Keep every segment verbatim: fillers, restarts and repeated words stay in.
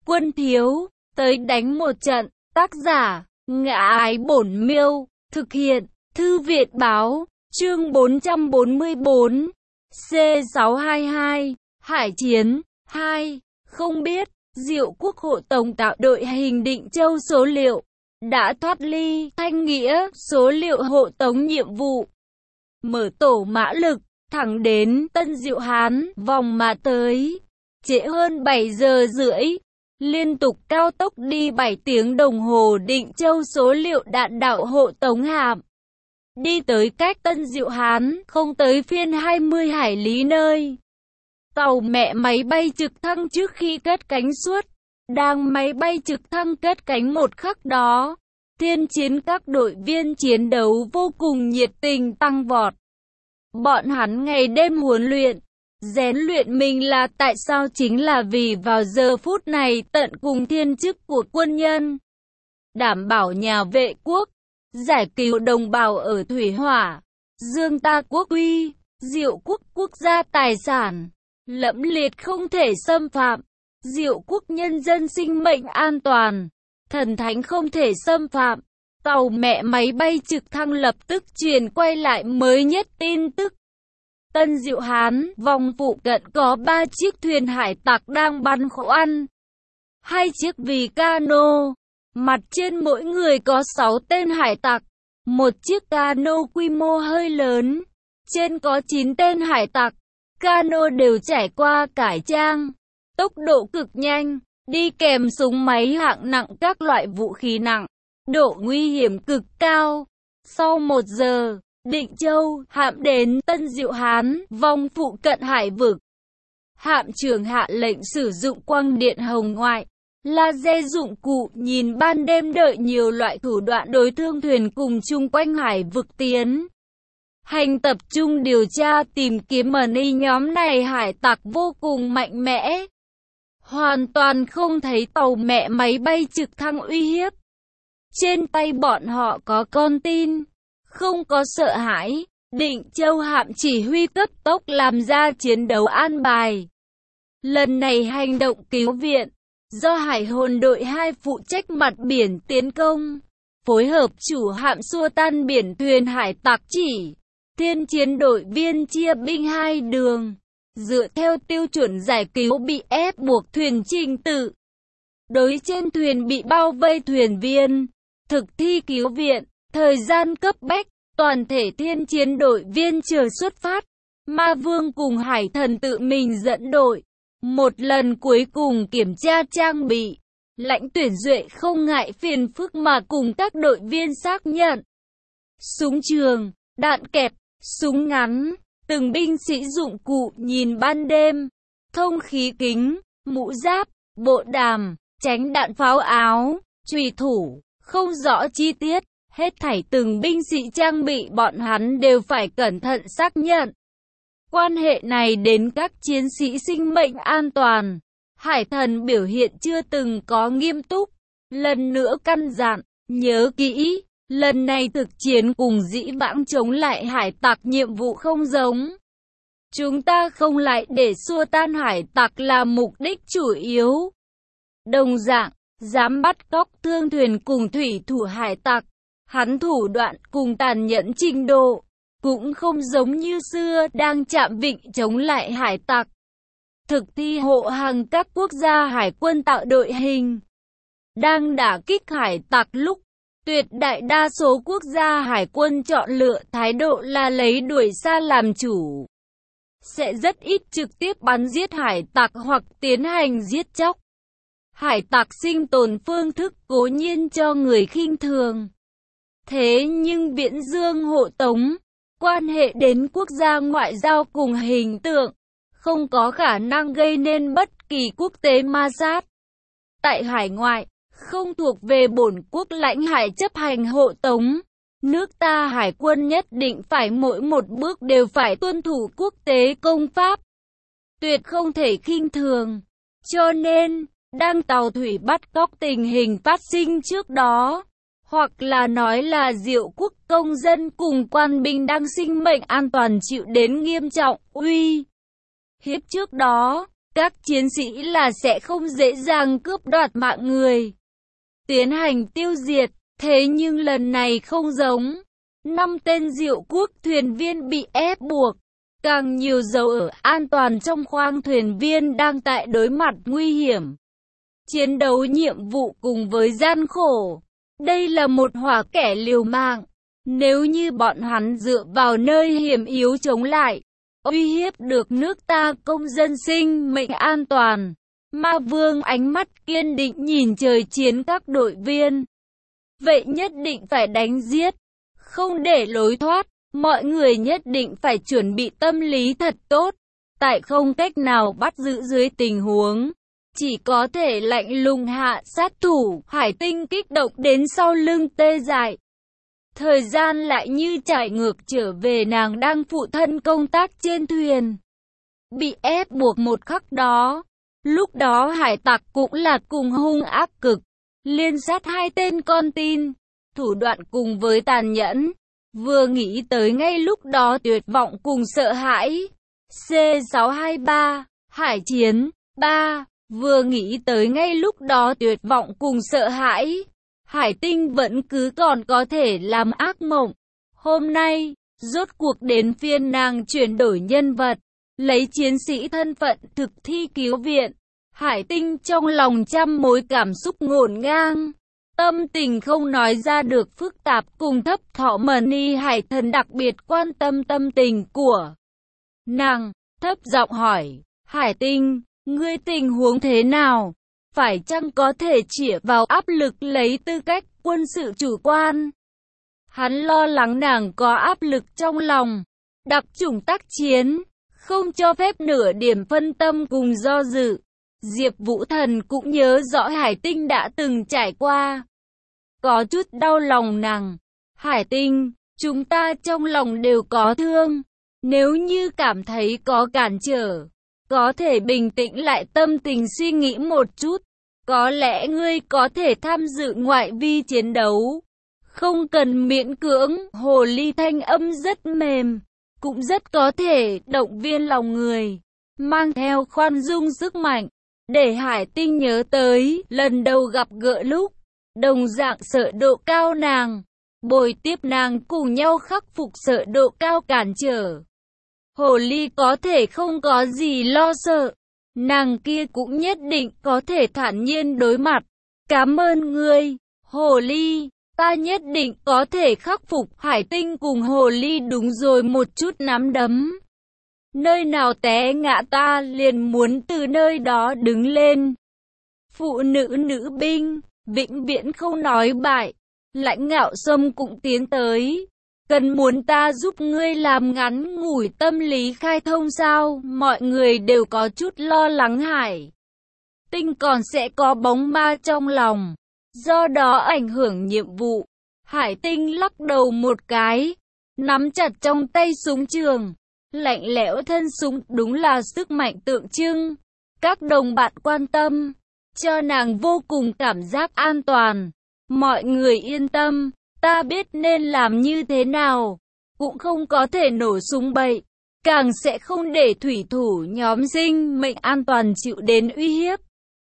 quân thiếu, tới đánh một trận. Tác giả, Ngã Ái Bổn Miêu, thực hiện, Thư viện Báo, chương bốn trăm bốn mươi tư, C sáu hai hai, Hải Chiến, hai, không biết, Diệu Quốc hộ tống tạo đội hình Định Châu số liệu, đã thoát ly, Thanh Nghĩa, số liệu hộ tống nhiệm vụ. Mở tổ mã lực, thẳng đến Tân Diệu Hán, vòng mà tới, trễ hơn bảy giờ rưỡi. Liên tục cao tốc đi bảy tiếng đồng hồ Định Châu số liệu đạn đạo hộ tống hạm. Đi tới cách Tân Diệu Hán, không tới phiên hai mươi hải lý nơi. Tàu mẹ máy bay trực thăng trước khi cất cánh suốt. Đang máy bay trực thăng cất cánh một khắc đó. Thiên chiến các đội viên chiến đấu vô cùng nhiệt tình tăng vọt. Bọn hắn ngày đêm huấn luyện. Rèn luyện mình là tại sao chính là vì vào giờ phút này tận cùng thiên chức của quân nhân. Đảm bảo nhà vệ quốc, giải cứu đồng bào ở thủy hỏa, dương ta quốc uy, Diệu Quốc quốc gia tài sản, lẫm liệt không thể xâm phạm, Diệu Quốc nhân dân sinh mệnh an toàn, thần thánh không thể xâm phạm. Tàu mẹ máy bay trực thăng lập tức truyền quay lại mới nhất tin tức. Tân Diệu Hán, vòng phụ cận có ba chiếc thuyền hải tặc đang bắn khoăn. Hai chiếc vì cano, mặt trên mỗi người có sáu tên hải tặc. Một chiếc cano quy mô hơi lớn, trên có chín tên hải tặc. Cano đều trải qua cải trang, tốc độ cực nhanh, đi kèm súng máy hạng nặng các loại vũ khí nặng, độ nguy hiểm cực cao. Sau một giờ, Định Châu, hạm đến Tân Diệu Hán, vòng phụ cận hải vực. Hạm trưởng hạ lệnh sử dụng quang điện hồng ngoại, laser dụng cụ nhìn ban đêm đợi nhiều loại thủ đoạn đối thương thuyền cùng chung quanh hải vực tiến. Hành tập trung điều tra tìm kiếm mờ ni nhóm này hải tặc vô cùng mạnh mẽ. Hoàn toàn không thấy tàu mẹ máy bay trực thăng uy hiếp. Trên tay bọn họ có con tin. Không có sợ hãi, Định Châu hạm chỉ huy cấp tốc làm ra chiến đấu an bài. Lần này hành động cứu viện, do Hải hồn đội hai phụ trách mặt biển tiến công, phối hợp chủ hạm xua tan biển thuyền hải tặc chỉ. Thiên chiến đội viên chia binh hai đường, dựa theo tiêu chuẩn giải cứu bị ép buộc thuyền trình tự. Đối trên thuyền bị bao vây thuyền viên, thực thi cứu viện. Thời gian cấp bách, toàn thể thiên chiến đội viên chờ xuất phát. Ma Vương cùng Hải Thần tự mình dẫn đội. Một lần cuối cùng kiểm tra trang bị. Lãnh Tuyển Duệ không ngại phiền phức mà cùng các đội viên xác nhận. Súng trường, đạn kẹp, súng ngắn, từng binh sĩ dụng cụ nhìn ban đêm. Thông khí kính, mũ giáp, bộ đàm, tránh đạn pháo áo, chùy thủ, không rõ chi tiết. Hết thảy từng binh sĩ trang bị bọn hắn đều phải cẩn thận xác nhận. Quan hệ này đến các chiến sĩ sinh mệnh an toàn. Hải Thần biểu hiện chưa từng có nghiêm túc. Lần nữa căn dặn, nhớ kỹ, lần này thực chiến cùng dĩ vãng chống lại hải tặc nhiệm vụ không giống. Chúng ta không lại để xua tan hải tặc là mục đích chủ yếu. Đồng dạng, dám bắt cóc thương thuyền cùng thủy thủ hải tặc. Hắn thủ đoạn cùng tàn nhẫn trình độ, cũng không giống như xưa đang chạm vịnh chống lại hải tặc. Thực thi hộ hàng các quốc gia hải quân tạo đội hình. Đang đả kích hải tặc lúc, tuyệt đại đa số quốc gia hải quân chọn lựa thái độ là lấy đuổi xa làm chủ. Sẽ rất ít trực tiếp bắn giết hải tặc hoặc tiến hành giết chóc. Hải tặc sinh tồn phương thức cố nhiên cho người khinh thường. Thế nhưng Viễn Dương hộ tống, quan hệ đến quốc gia ngoại giao cùng hình tượng, không có khả năng gây nên bất kỳ quốc tế ma sát. Tại hải ngoại, không thuộc về bổn quốc lãnh hải chấp hành hộ tống, nước ta hải quân nhất định phải mỗi một bước đều phải tuân thủ quốc tế công pháp. Tuyệt không thể khinh thường. Cho nên, đang tàu thủy bắt cóc tình hình phát sinh trước đó. Hoặc là nói là Diệu Quốc công dân cùng quan binh đang sinh mệnh an toàn chịu đến nghiêm trọng uy hiếp trước đó, các chiến sĩ là sẽ không dễ dàng cướp đoạt mạng người, tiến hành tiêu diệt. Thế nhưng lần này không giống. Năm tên Diệu quốc thuyền viên bị ép buộc. Càng nhiều dấu ở an toàn trong khoang thuyền viên đang tại đối mặt nguy hiểm. Chiến đấu nhiệm vụ cùng với gian khổ. Đây là một hỏa kẻ liều mạng. Nếu như bọn hắn dựa vào nơi hiểm yếu chống lại, uy hiếp được nước ta công dân sinh mệnh an toàn. Ma Vương ánh mắt kiên định nhìn trời chiến các đội viên. Vậy nhất định phải đánh giết, không để lối thoát. Mọi người nhất định phải chuẩn bị tâm lý thật tốt. Tại không cách nào bắt giữ dưới tình huống, chỉ có thể lạnh lùng hạ sát thủ. Hải Tinh kích động đến sau lưng tê dại. Thời gian lại như chạy ngược trở về, nàng đang phụ thân công tác trên thuyền. Bị ép buộc một khắc đó. Lúc đó hải tặc cũng là cùng hung ác cực. Liên sát hai tên con tin. Thủ đoạn cùng với tàn nhẫn. Vừa nghĩ tới ngay lúc đó tuyệt vọng cùng sợ hãi. C sáu hai ba, Hải chiến. ba. Vừa nghĩ tới ngay lúc đó tuyệt vọng cùng sợ hãi. Hải Tinh vẫn cứ còn có thể làm ác mộng. Hôm nay, rốt cuộc đến phiên nàng chuyển đổi nhân vật. Lấy chiến sĩ thân phận thực thi cứu viện. Hải Tinh trong lòng trăm mối cảm xúc ngổn ngang. Tâm tình không nói ra được phức tạp cùng thấp thỏ. Mani Hải Thần đặc biệt quan tâm tâm tình của nàng, thấp giọng hỏi, Hải Tinh, ngươi tình huống thế nào? Phải chăng có thể chĩa vào áp lực lấy tư cách quân sự chủ quan? Hắn lo lắng nàng có áp lực trong lòng. Đặc chủng tác chiến, không cho phép nửa điểm phân tâm cùng do dự. Diệp Vũ Thần cũng nhớ rõ Hải Tinh đã từng trải qua. Có chút đau lòng nàng. Hải Tinh, chúng ta trong lòng đều có thương. Nếu như cảm thấy có cản trở, có thể bình tĩnh lại tâm tình suy nghĩ một chút. Có lẽ ngươi có thể tham dự ngoại vi chiến đấu. Không cần miễn cưỡng. Hồ ly thanh âm rất mềm, cũng rất có thể động viên lòng người, mang theo khoan dung sức mạnh. Để Hải Tinh nhớ tới lần đầu gặp gỡ lúc đồng dạng sợ độ cao nàng, bồi tiếp nàng cùng nhau khắc phục sợ độ cao cản trở. Hồ ly có thể không có gì lo sợ, nàng kia cũng nhất định có thể thản nhiên đối mặt. Cảm ơn ngươi, Hồ ly, ta nhất định có thể khắc phục. Hải Tinh cùng Hồ ly đúng rồi một chút nắm đấm. Nơi nào té ngã ta liền muốn từ nơi đó đứng lên. Phụ nữ nữ binh, vĩnh viễn không nói bại. Lãnh Ngạo Sâm cũng tiến tới. Cần muốn ta giúp ngươi làm ngắn ngủi tâm lý khai thông sao? Mọi người đều có chút lo lắng Hải Tinh còn sẽ có bóng ma trong lòng, do đó ảnh hưởng nhiệm vụ. Hải Tinh lắc đầu một cái, nắm chặt trong tay súng trường. Lạnh lẽo thân súng đúng là sức mạnh tượng trưng. Các đồng bạn quan tâm, cho nàng vô cùng cảm giác an toàn. Mọi người yên tâm, ta biết nên làm như thế nào. Cũng không có thể nổ súng bậy, càng sẽ không để thủy thủ nhóm sinh mệnh an toàn chịu đến uy hiếp.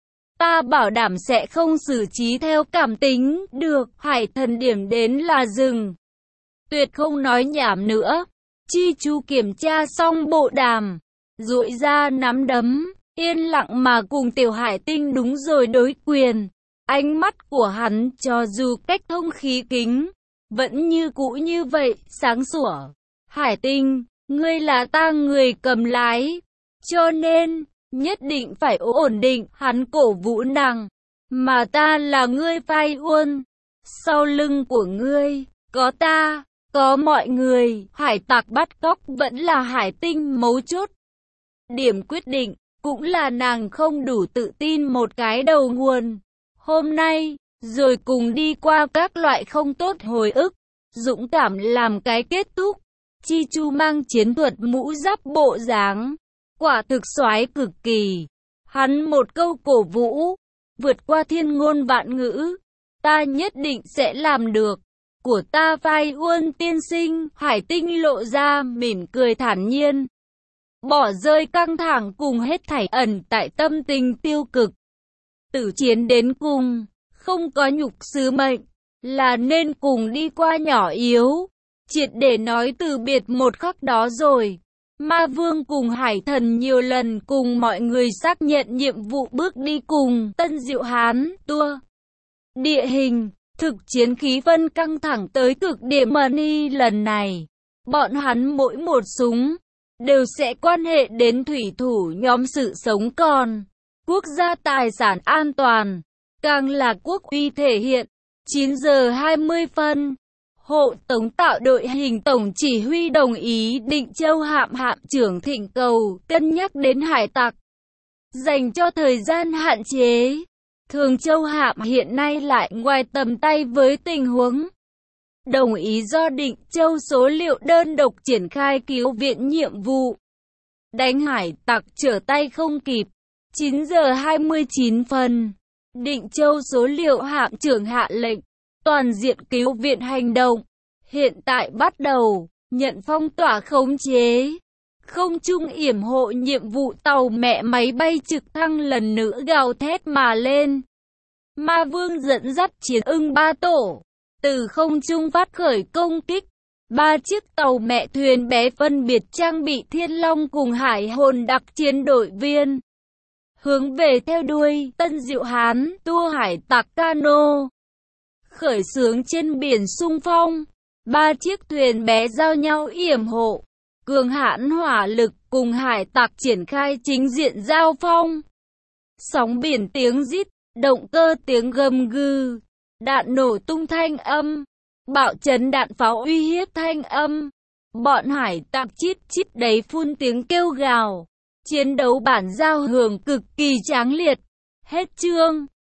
Ta bảo đảm sẽ không xử trí theo cảm tính. Được. Hải Thần điểm đến là dừng, tuyệt không nói nhảm nữa. Chi Chu kiểm tra xong bộ đàm, duỗi ra nắm đấm, yên lặng mà cùng Tiểu Hải Tinh đúng rồi đối quyền. Ánh mắt của hắn cho dù cách thông khí kính, vẫn như cũ như vậy, sáng sủa. Hải Tinh, ngươi là ta người cầm lái, cho nên nhất định phải ổn định. Hắn cổ vũ nàng, mà ta là ngươi vai uôn. Sau lưng của ngươi, có ta, có mọi người. Hải tặc bắt cóc vẫn là Hải Tinh mấu chốt. Điểm quyết định, cũng là nàng không đủ tự tin một cái đầu nguồn. Hôm nay, rồi cùng đi qua các loại không tốt hồi ức, dũng cảm làm cái kết thúc. Chi Chu mang chiến thuật mũ giáp bộ dáng, quả thực soái cực kỳ. Hắn một câu cổ vũ, vượt qua thiên ngôn vạn ngữ. Ta nhất định sẽ làm được. Của ta vai uôn tiên sinh. Hải Tinh lộ ra mỉm cười thản nhiên. bỏ rơi căng thẳng cùng hết thảy ẩn tại tâm tình tiêu cực. Tử chiến đến cùng, không có nhục sứ mệnh, là nên cùng đi qua nhỏ yếu, triệt để nói từ biệt một khắc đó rồi. Ma Vương cùng Hải Thần nhiều lần cùng mọi người xác nhận nhiệm vụ bước đi cùng Tân Diệu Hán tour. Địa hình, thực chiến khí phân căng thẳng tới cực điểm money lần này. Bọn hắn mỗi một súng, đều sẽ quan hệ đến thủy thủ nhóm sự sống còn. Quốc gia tài sản an toàn, càng là quốc uy thể hiện. chín giờ hai mươi phân. Hộ tống tạo đội hình tổng chỉ huy đồng ý Định Châu hạm hạm trưởng thỉnh cầu cân nhắc đến hải tặc. Dành cho thời gian hạn chế, Thường Châu hạm hiện nay lại ngoài tầm tay với tình huống. Đồng ý do Định Châu số liệu đơn độc triển khai cứu viện nhiệm vụ. Đánh hải tặc trở tay không kịp. chín giờ hai mươi chín phân. Định Châu số liệu hạm trưởng hạ lệnh. Toàn diện cứu viện hành động. Hiện tại bắt đầu, nhận phong tỏa khống chế. Không trung yểm hộ nhiệm vụ tàu mẹ máy bay trực thăng lần nữa gào thét mà lên. Ma Vương dẫn dắt chiến ưng ba tổ. Từ không trung phát khởi công kích. Ba chiếc tàu mẹ thuyền bé phân biệt trang bị Thiên Long cùng Hải Hồn đặc chiến đội viên. Hướng về theo đuôi Tân Diệu Hán tour hải tặc cano. Khởi xướng trên biển xung phong. Ba chiếc thuyền bé giao nhau yểm hộ. Cường hãn hỏa lực cùng hải tặc triển khai chính diện giao phong. Sóng biển tiếng rít, động cơ tiếng gầm gừ, đạn nổ tung thanh âm, bạo chấn đạn pháo uy hiếp thanh âm. Bọn hải tặc chít chít đấy phun tiếng kêu gào. Chiến đấu bản giao hưởng cực kỳ tráng liệt. Hết chương.